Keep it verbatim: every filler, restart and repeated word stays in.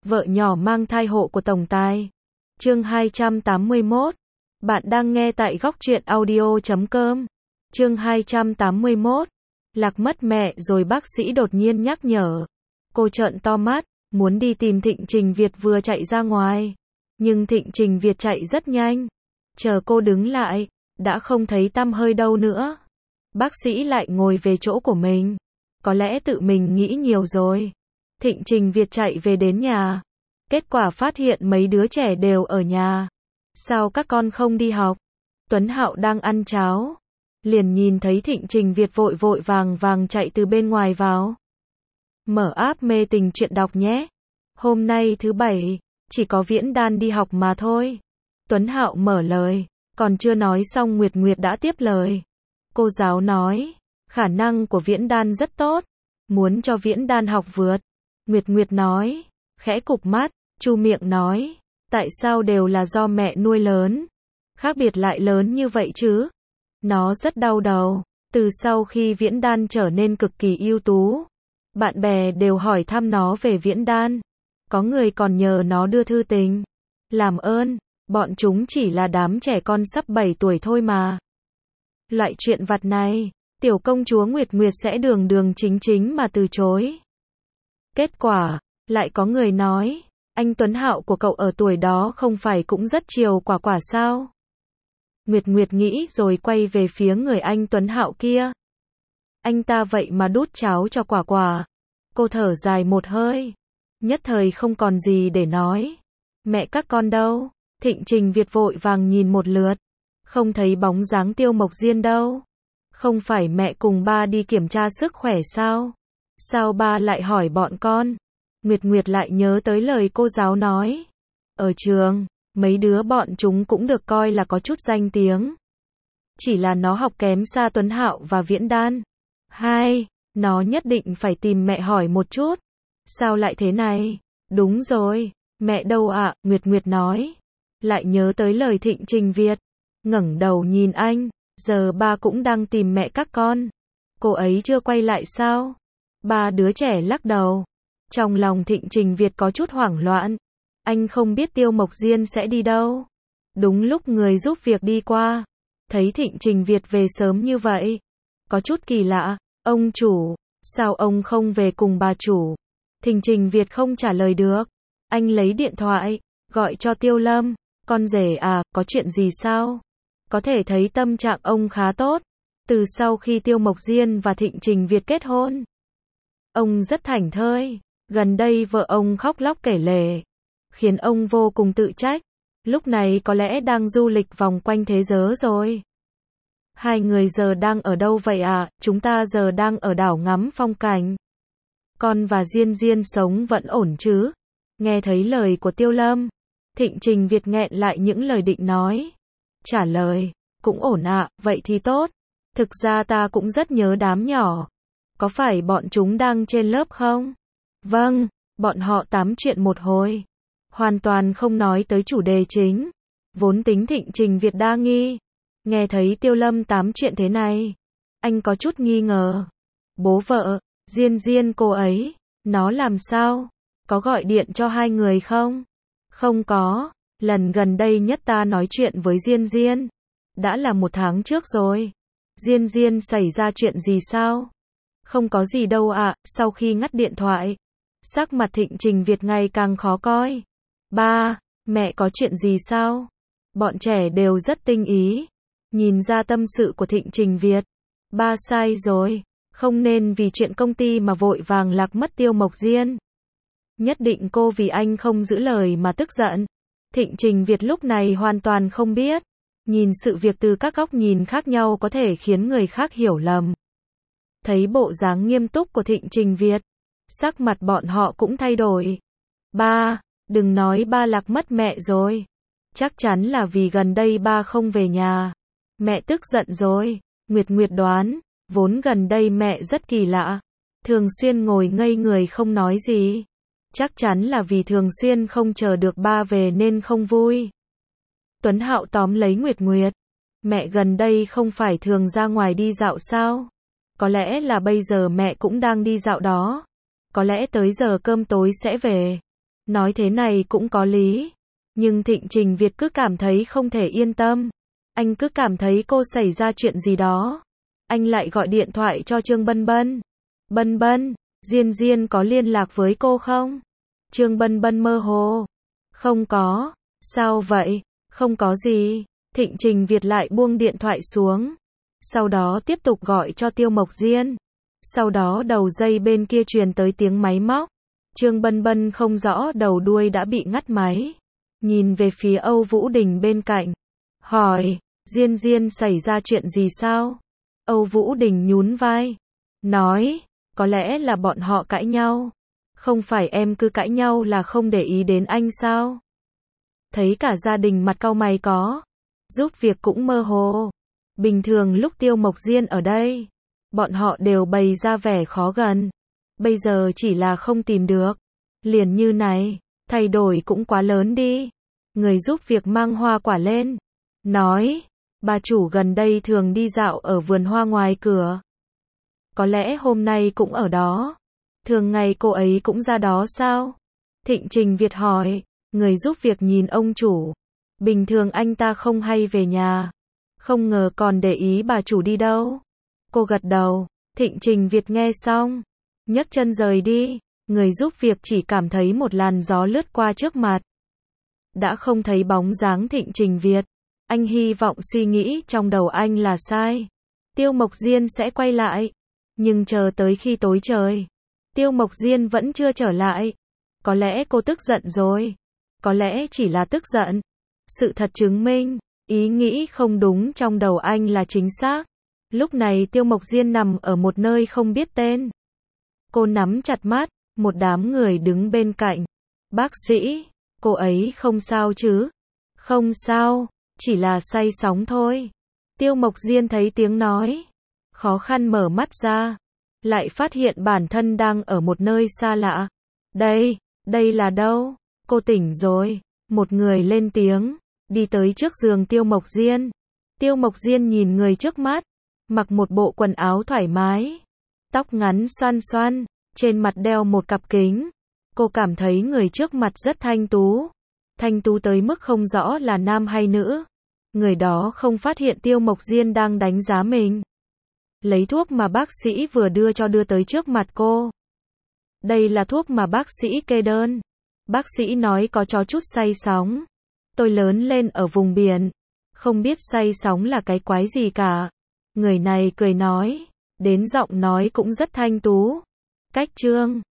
Vợ nhỏ mang thai hộ của tổng tài. Chương hai trăm tám mươi mốt. Bạn đang nghe tại góc truyện audio chấm com. Chương hai trăm tám mươi mốt. Lạc mất mẹ rồi bác sĩ đột nhiên nhắc nhở. Cô trợn to mắt, muốn đi tìm Thịnh Trình Việt vừa chạy ra ngoài. Nhưng Thịnh Trình Việt chạy rất nhanh. Chờ cô đứng lại, đã không thấy tăm hơi đâu nữa. Bác sĩ lại ngồi về chỗ của mình. Có lẽ tự mình nghĩ nhiều rồi. Thịnh Trình Việt chạy về đến nhà. Kết quả phát hiện mấy đứa trẻ đều ở nhà. Sao các con không đi học? Tuấn Hạo đang ăn cháo. Liền nhìn thấy Thịnh Trình Việt vội vội vàng vàng chạy từ bên ngoài vào. Mở app mê tình chuyện đọc nhé. Hôm nay thứ bảy, chỉ có Viễn Đan đi học mà thôi. Tuấn Hạo mở lời, còn chưa nói xong Nguyệt Nguyệt đã tiếp lời. Cô giáo nói, khả năng của Viễn Đan rất tốt, muốn cho Viễn Đan học vượt. Nguyệt Nguyệt nói, khẽ cụp mắt, chu miệng nói, tại sao đều là do mẹ nuôi lớn, khác biệt lại lớn như vậy chứ? Nó rất đau đầu, từ sau khi Viễn Đan trở nên cực kỳ ưu tú, bạn bè đều hỏi thăm nó về Viễn Đan, có người còn nhờ nó đưa thư tình. Làm ơn, bọn chúng chỉ là đám trẻ con sắp bảy tuổi thôi mà. Loại chuyện vặt này, tiểu công chúa Nguyệt Nguyệt sẽ đường đường chính chính mà từ chối. Kết quả, lại có người nói, anh Tuấn Hạo của cậu ở tuổi đó không phải cũng rất chiều quả quả sao? Nguyệt Nguyệt nghĩ rồi quay về phía người anh Tuấn Hạo kia. Anh ta vậy mà đút cháo cho quả quả. Cô thở dài một hơi. Nhất thời không còn gì để nói. Mẹ các con đâu? Thịnh Trình Việt vội vàng nhìn một lượt. Không thấy bóng dáng Tiêu Mộc Diên đâu. Không phải mẹ cùng ba đi kiểm tra sức khỏe sao? Sao ba lại hỏi bọn con? Nguyệt Nguyệt lại nhớ tới lời cô giáo nói. Ở trường, mấy đứa bọn chúng cũng được coi là có chút danh tiếng. Chỉ là nó học kém xa Tuấn Hạo và Viễn Đan. Hai, nó nhất định phải tìm mẹ hỏi một chút. Sao lại thế này? Đúng rồi, mẹ đâu ạ? Nguyệt Nguyệt nói. Lại nhớ tới lời Thịnh Trình Việt. Ngẩng đầu nhìn anh, giờ ba cũng đang tìm mẹ các con. Cô ấy chưa quay lại sao? Ba đứa trẻ lắc đầu. Trong lòng Thịnh Trình Việt có chút hoảng loạn. Anh không biết Tiêu Mộc Diên sẽ đi đâu. Đúng lúc người giúp việc đi qua, thấy Thịnh Trình Việt về sớm như vậy. Có chút kỳ lạ, ông chủ, sao ông không về cùng bà chủ? Thịnh Trình Việt không trả lời được. Anh lấy điện thoại, gọi cho Tiêu Lâm. Con rể à, có chuyện gì sao? Có thể thấy tâm trạng ông khá tốt. Từ sau khi Tiêu Mộc Diên và Thịnh Trình Việt kết hôn, ông rất thảnh thơi. Gần đây vợ ông khóc lóc kể lể, khiến ông vô cùng tự trách. Lúc này có lẽ đang du lịch vòng quanh thế giới rồi. Hai người giờ đang ở đâu vậy ạ? À? Chúng ta giờ đang ở đảo ngắm phong cảnh. Con và Diên Diên sống vẫn ổn chứ? Nghe thấy lời của Tiêu Lâm, Thịnh Trình Việt nghẹn lại những lời định nói. Trả lời, cũng ổn ạ, à, vậy thì tốt. Thực ra ta cũng rất nhớ đám nhỏ. Có phải bọn chúng đang trên lớp không? Vâng, bọn họ tám chuyện một hồi. Hoàn toàn không nói tới chủ đề chính. Vốn tính Thịnh Trình Việt đa nghi. Nghe thấy Tiêu Lâm tám chuyện thế này, anh có chút nghi ngờ. Bố vợ, Diên Diên cô ấy, nó làm sao? Có gọi điện cho hai người không? Không có, lần gần đây nhất ta nói chuyện với Diên Diên. Đã là một tháng trước rồi. Diên Diên xảy ra chuyện gì sao? Không có gì đâu ạ, à. Sau khi ngắt điện thoại, sắc mặt Thịnh Trình Việt ngày càng khó coi. Ba, mẹ có chuyện gì sao? Bọn trẻ đều rất tinh ý. Nhìn ra tâm sự của Thịnh Trình Việt. Ba sai rồi. Không nên vì chuyện công ty mà vội vàng lạc mất Tiêu Mộc Diên. Nhất định cô vì anh không giữ lời mà tức giận. Thịnh Trình Việt lúc này hoàn toàn không biết. Nhìn sự việc từ các góc nhìn khác nhau có thể khiến người khác hiểu lầm. Thấy bộ dáng nghiêm túc của Thịnh Trình Việt, sắc mặt bọn họ cũng thay đổi. Ba, đừng nói ba lạc mất mẹ rồi. Chắc chắn là vì gần đây ba không về nhà. Mẹ tức giận rồi. Nguyệt Nguyệt đoán, vốn gần đây mẹ rất kỳ lạ. Thường xuyên ngồi ngây người không nói gì. Chắc chắn là vì thường xuyên không chờ được ba về nên không vui. Tuấn Hạo tóm lấy Nguyệt Nguyệt. Mẹ gần đây không phải thường ra ngoài đi dạo sao? Có lẽ là bây giờ mẹ cũng đang đi dạo đó. Có lẽ tới giờ cơm tối sẽ về. Nói thế này cũng có lý. Nhưng Thịnh Trình Việt cứ cảm thấy không thể yên tâm. Anh cứ cảm thấy cô xảy ra chuyện gì đó. Anh lại gọi điện thoại cho Trương Bân Bân. Bân Bân, Diên Diên có liên lạc với cô không? Trương Bân Bân mơ hồ. Không có. Sao vậy? Không có gì. Thịnh Trình Việt lại buông điện thoại xuống. Sau đó tiếp tục gọi cho Tiêu Mộc Diên. Sau đó đầu dây bên kia truyền tới tiếng máy móc. Trương Bân Bân không rõ đầu đuôi đã bị ngắt máy. Nhìn về phía Âu Vũ Đình bên cạnh. Hỏi, Diên Diên xảy ra chuyện gì sao? Âu Vũ Đình nhún vai. Nói, có lẽ là bọn họ cãi nhau. Không phải em cứ cãi nhau là không để ý đến anh sao? Thấy cả gia đình mặt cau mày có. Giúp việc cũng mơ hồ. Bình thường lúc Tiêu Mộc Diên ở đây, bọn họ đều bày ra vẻ khó gần. Bây giờ chỉ là không tìm được. Liền như này, thay đổi cũng quá lớn đi. Người giúp việc mang hoa quả lên. Nói, bà chủ gần đây thường đi dạo ở vườn hoa ngoài cửa. Có lẽ hôm nay cũng ở đó. Thường ngày cô ấy cũng ra đó sao? Thịnh Trình Việt hỏi. Người giúp việc nhìn ông chủ. Bình thường anh ta không hay về nhà. Không ngờ còn để ý bà chủ đi đâu. Cô gật đầu. Thịnh Trình Việt nghe xong, nhấc chân rời đi. Người giúp việc chỉ cảm thấy một làn gió lướt qua trước mặt. Đã không thấy bóng dáng Thịnh Trình Việt. Anh hy vọng suy nghĩ trong đầu anh là sai. Tiêu Mộc Diên sẽ quay lại. Nhưng chờ tới khi tối trời, Tiêu Mộc Diên vẫn chưa trở lại. Có lẽ cô tức giận rồi. Có lẽ chỉ là tức giận. Sự thật chứng minh, ý nghĩ không đúng trong đầu anh là chính xác. Lúc này Tiêu Mộc Diên nằm ở một nơi không biết tên. Cô nắm chặt mắt, một đám người đứng bên cạnh. Bác sĩ, cô ấy không sao chứ? Không sao, chỉ là say sóng thôi. Tiêu Mộc Diên thấy tiếng nói. Khó khăn mở mắt ra. Lại phát hiện bản thân đang ở một nơi xa lạ. Đây, đây là đâu? Cô tỉnh rồi. Một người lên tiếng. Đi tới trước giường Tiêu Mộc Diên. Tiêu Mộc Diên nhìn người trước mắt. Mặc một bộ quần áo thoải mái. Tóc ngắn xoăn xoăn. Trên mặt đeo một cặp kính. Cô cảm thấy người trước mặt rất thanh tú. Thanh tú tới mức không rõ là nam hay nữ. Người đó không phát hiện Tiêu Mộc Diên đang đánh giá mình. Lấy thuốc mà bác sĩ vừa đưa cho đưa tới trước mặt cô. Đây là thuốc mà bác sĩ kê đơn. Bác sĩ nói có cho chút say sóng. Tôi lớn lên ở vùng biển. Không biết say sóng là cái quái gì cả. Người này cười nói. Đến giọng nói cũng rất thanh tú. Cách Trương